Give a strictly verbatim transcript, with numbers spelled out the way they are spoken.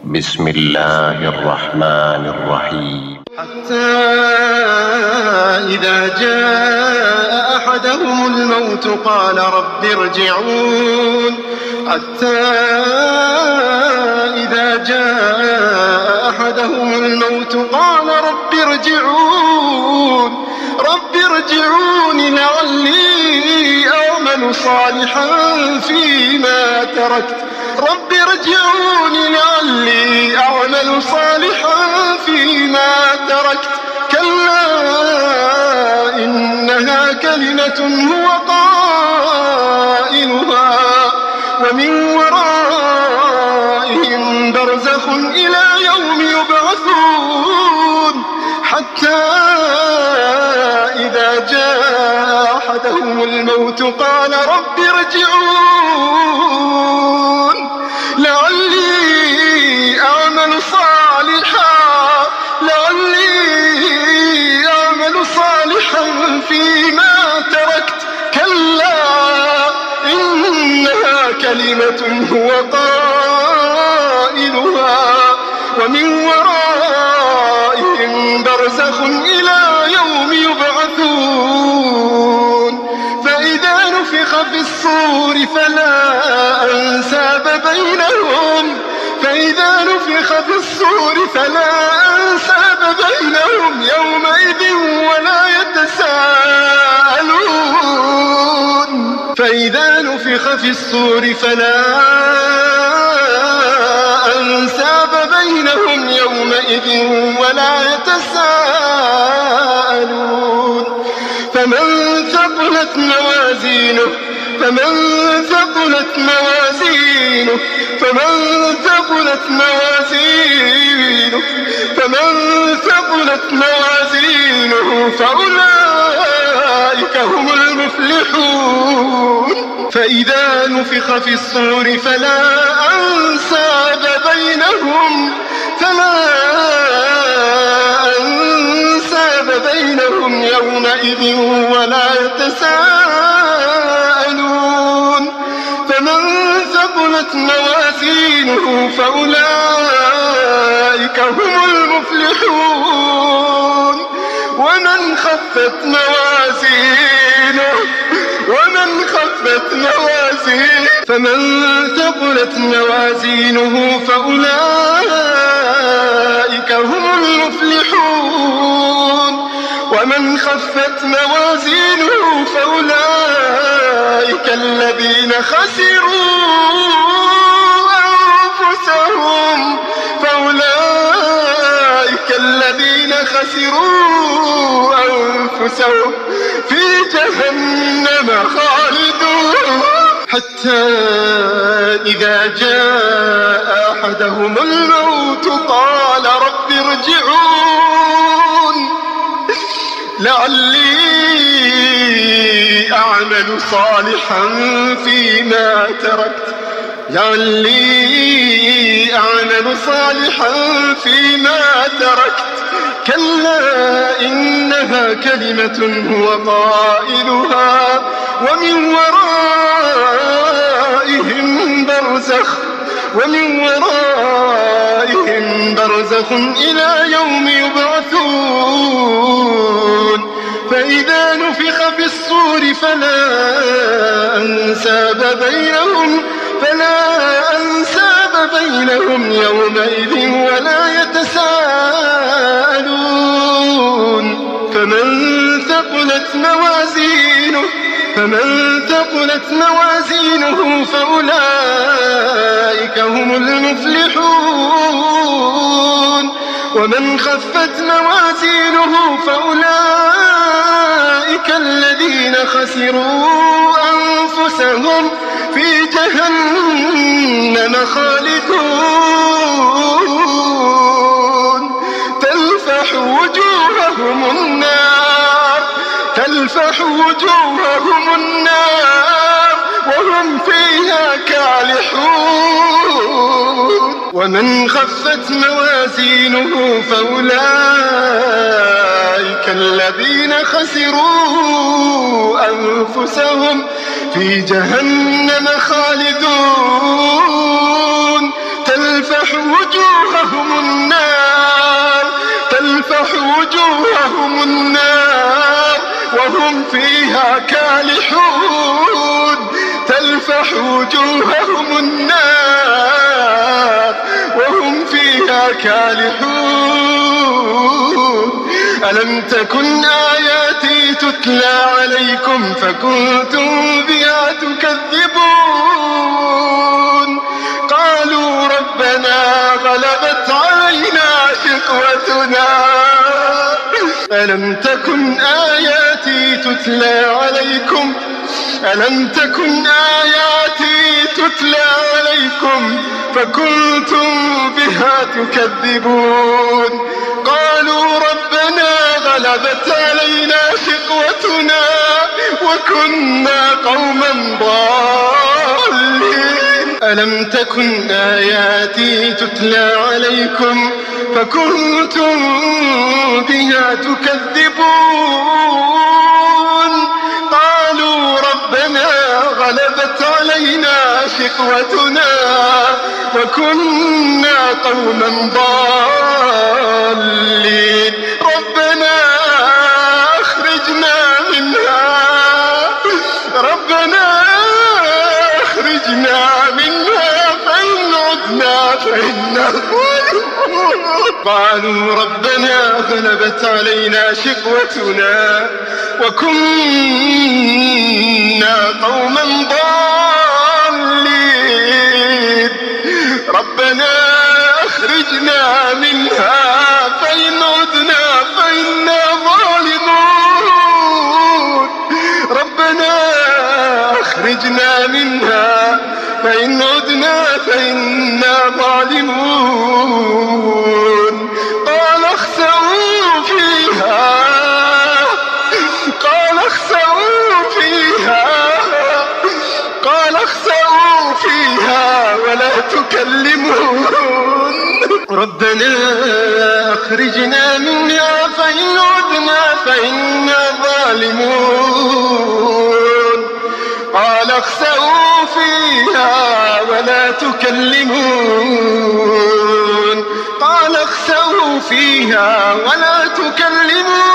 بسم الله الرحمن الرحيم. حتى إذا جاء أحدهم الموت قال رب ارجعون حتى إذا جاء أحدهم الموت قال رب ارجعون رب ارجعون لعلي أعمل صالحا فيما تركت رب ارجعون لعلي أعمل صالحا فيما تركت كلا إنها كلمة هو قائلها ومن ورائهم برزخ إلى يوم يبعثون حتى إذا جاء أحدهم الموت قال رب ارجعون لعلي أعمل صالحا لعلي أعمل صالحا فيما تركت كلا إنها كلمة هو قائلها ومن ورائهم برزخ إلى يوم يبعثون فإذا نفخ في الصور فلا أنساب بينهم فإذا نفخ في الصور فلا أنساب بينهم يومئذ ولا يتساءلون فإذا نفخ في الصور فلا أنساب بينهم يومئذ ولا يتساءلون فمن ثقلت موازينه فمن ثقلت موازينه فمن ثقلت موازينه فمن ثقلت موازينه فأولئك هم المفلحون فإذا نفخ في الصور فلا أنساب بينهم فلا أنساب بينهم يومئذ ولا يتساءلون فمن ثقلت موازينه فأولئك هم المفلحون ومن خفت موازينه ومن خفت موازينه فمن ثقلت موازينه فأولئك هم المفلحون ومن خفت موازينه فأولئك الذين خسروا أنفسهم فأولئك الذين خسروا أنفسهم في جهنم خالدون حتى إذا جاء أحدهم الموت قال رب ارجعون لعلي أعمل صالحا فيما تركت لعلي أعمل صالحا فيما تركت كلا إنها كلمة هو قائلها ومن ورائهم برزخ ومن ورائهم برزخ إلى يوم يبعثون فإذا نفخ في الصور فلا أنساب بينهم فلا أنساب بينهم يومئذ ولا يتساءلون فمن ثقلت موازينه فمن ثقلت موازينه فأولئك هم المفلحون ومن خفت موازينه فأولئك الذين خسروا أنفسهم في جهنم خالدون تلفح وجوههم النار تلفح وجوههم النار وهم فيها كالحون ومن خفت موازينه فأولئك الذين خسروا أنفسهم في جهنم خالدون تلفح وجوههم فيها كالحون تلفح وجوههم النار وهم فيها كالحون. ألم تكن آياتي تتلى عليكم فكنتم بها تكذبون. قالوا ربنا غلبت علينا شقوتنا. ألم تكن آياتي تتلى عليكم ألم تكن آياتي تتلى عليكم فكنتم بها تكذبون. قالوا ربنا غلبت علينا شقوتنا وكنا قوما ضالين. ألم تكن آياتي تتلى عليكم فكنتم بها تكذبون. قالوا ربنا غلبت علينا شقوتنا وكنا قوما ضالين. ربنا أخرجنا منها ربنا أخرجنا منها فإن عدنا فإنا ظالمون. قالوا ربنا غلبت علينا شقوتنا وكنا قوما ضالين. ربنا أخرجنا منها فإن عدنا فإنا ظالمون. ربنا أخرجنا منها فإن عدنا فإنا ظالمون. قال اخسئوا فيها قال اخسئوا فيها قال اخسئوا فيها ولا تكلمون. ربنا أخرجنا منها فإن عدنا فإنا ظالمون. قال اخسئوا فيها ولا تكلمون. قال اخسئوا فيها ولا تكلمون.